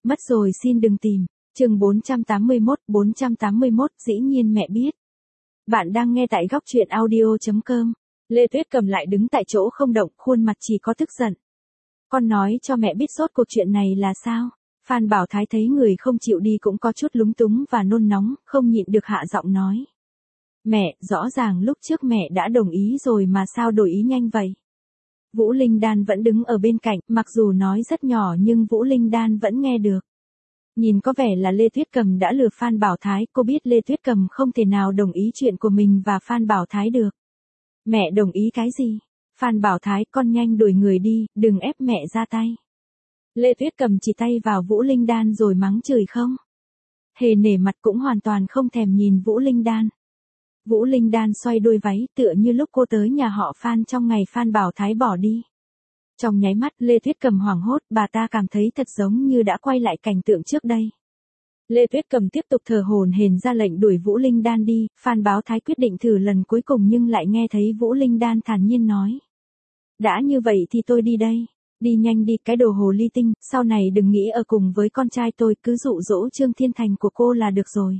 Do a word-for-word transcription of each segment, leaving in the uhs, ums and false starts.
Mất rồi xin đừng tìm. Chương bốn trăm tám mươi mốt, bốn trăm tám mươi mốt, dĩ nhiên mẹ biết. Bạn đang nghe tại góc truyện audio chấm com. Lê Tuyết Cầm lại đứng tại chỗ không động, khuôn mặt chỉ có tức giận. Con nói cho mẹ biết rốt cuộc chuyện này là sao? Phan Bảo Thái thấy người không chịu đi cũng có chút lúng túng và nôn nóng, không nhịn được hạ giọng nói. Mẹ, rõ ràng lúc trước mẹ đã đồng ý rồi mà sao đổi ý nhanh vậy? Vũ Linh Đan vẫn đứng ở bên cạnh, mặc dù nói rất nhỏ nhưng Vũ Linh Đan vẫn nghe được. Nhìn có vẻ là Lê Tuyết Cầm đã lừa Phan Bảo Thái, cô biết Lê Tuyết Cầm không thể nào đồng ý chuyện của mình và Phan Bảo Thái được. Mẹ đồng ý cái gì? Phan Bảo Thái, con nhanh đuổi người đi, đừng ép mẹ ra tay. Lê Tuyết Cầm chỉ tay vào Vũ Linh Đan rồi mắng chửi không. Hề nể mặt cũng hoàn toàn không thèm nhìn Vũ Linh Đan. Vũ Linh Đan xoay đuôi váy tựa như lúc cô tới nhà họ Phan trong ngày Phan Bảo Thái bỏ đi. Trong nháy mắt Lê Tuyết Cầm hoảng hốt, bà ta cảm thấy thật giống như đã quay lại cảnh tượng trước đây. Lê Tuyết Cầm tiếp tục thở hổn hển ra lệnh đuổi Vũ Linh Đan đi, Phan Bảo Thái quyết định thử lần cuối cùng nhưng lại nghe thấy Vũ Linh Đan thản nhiên nói. Đã như vậy thì tôi đi đây. Đi nhanh đi, cái đồ hồ ly tinh, sau này đừng nghĩ ở cùng với con trai tôi, cứ dụ dỗ Trương Thiên Thành của cô là được rồi.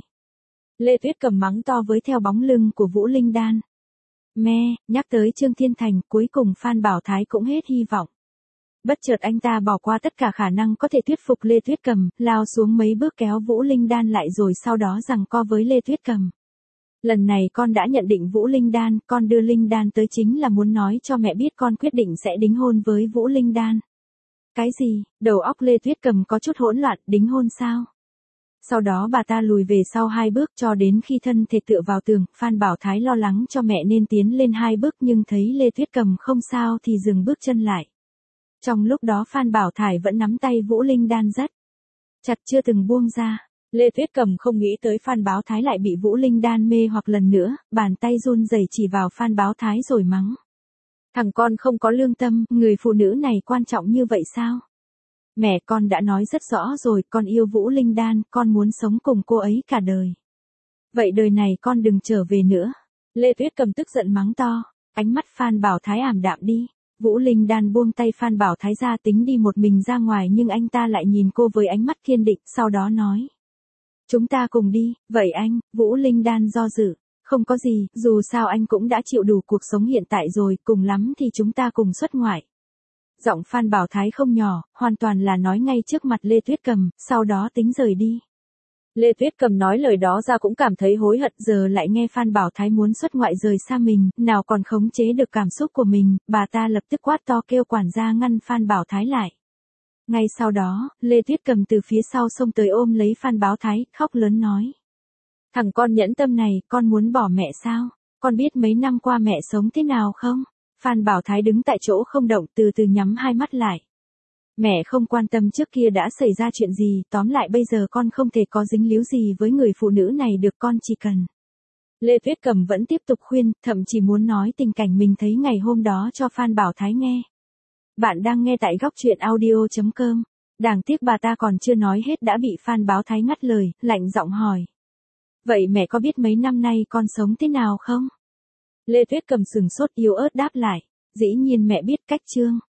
Lê Tuyết Cầm mắng to với theo bóng lưng của Vũ Linh Đan. Mẹ, nhắc tới Trương Thiên Thành, cuối cùng Phan Bảo Thái cũng hết hy vọng. Bất chợt anh ta bỏ qua tất cả khả năng có thể thuyết phục Lê Tuyết Cầm, lao xuống mấy bước kéo Vũ Linh Đan lại rồi sau đó giằng co với Lê Tuyết Cầm. Lần này con đã nhận định Vũ Linh Đan, con đưa Linh Đan tới chính là muốn nói cho mẹ biết con quyết định sẽ đính hôn với Vũ Linh Đan. Cái gì? Đầu óc Lê Tuyết Cầm có chút hỗn loạn, đính hôn sao? Sau đó bà ta lùi về sau hai bước cho đến khi thân thể tựa vào tường, Phan Bảo Thái lo lắng cho mẹ nên tiến lên hai bước nhưng thấy Lê Tuyết Cầm không sao thì dừng bước chân lại. Trong lúc đó Phan Bảo Thái vẫn nắm tay Vũ Linh Đan rất chặt chưa từng buông ra. Lê Tuyết Cầm không nghĩ tới Phan Bảo Thái lại bị Vũ Linh Đan mê hoặc lần nữa, bàn tay run rẩy chỉ vào Phan Bảo Thái rồi mắng. Thằng con không có lương tâm, người phụ nữ này quan trọng như vậy sao? Mẹ, con đã nói rất rõ rồi, con yêu Vũ Linh Đan, con muốn sống cùng cô ấy cả đời. Vậy đời này con đừng trở về nữa. Lê Tuyết Cầm tức giận mắng to, ánh mắt Phan Bảo Thái ảm đạm đi. Vũ Linh Đan buông tay Phan Bảo Thái ra tính đi một mình ra ngoài nhưng anh ta lại nhìn cô với ánh mắt kiên định, sau đó nói. Chúng ta cùng đi, vậy anh, Vũ Linh Đan do dự. Không có gì, dù sao anh cũng đã chịu đủ cuộc sống hiện tại rồi, cùng lắm thì chúng ta cùng xuất ngoại. Giọng Phan Bảo Thái không nhỏ, hoàn toàn là nói ngay trước mặt Lê Tuyết Cầm, sau đó tính rời đi. Lê Tuyết Cầm nói lời đó ra cũng cảm thấy hối hận, giờ lại nghe Phan Bảo Thái muốn xuất ngoại rời xa mình, nào còn khống chế được cảm xúc của mình, bà ta lập tức quát to kêu quản gia ngăn Phan Bảo Thái lại. Ngay sau đó, Lê Tuyết Cầm từ phía sau xông tới ôm lấy Phan Bảo Thái, khóc lớn nói. Thằng con nhẫn tâm này, con muốn bỏ mẹ sao? Con biết mấy năm qua mẹ sống thế nào không? Phan Bảo Thái đứng tại chỗ không động, từ từ nhắm hai mắt lại. Mẹ không quan tâm trước kia đã xảy ra chuyện gì, tóm lại bây giờ con không thể có dính líu gì với người phụ nữ này được, con chỉ cần. Lê Tuyết Cầm vẫn tiếp tục khuyên, thậm chí muốn nói tình cảnh mình thấy ngày hôm đó cho Phan Bảo Thái nghe. Bạn đang nghe tại góc truyện audio chấm com. Đáng tiếc bà ta còn chưa nói hết đã bị Phan Bảo Thái ngắt lời, lạnh giọng hỏi. Vậy mẹ có biết mấy năm nay con sống thế nào không? Lê Tuyết Cầm sừng sốt yếu ớt đáp lại. Dĩ nhiên mẹ biết, cách Trương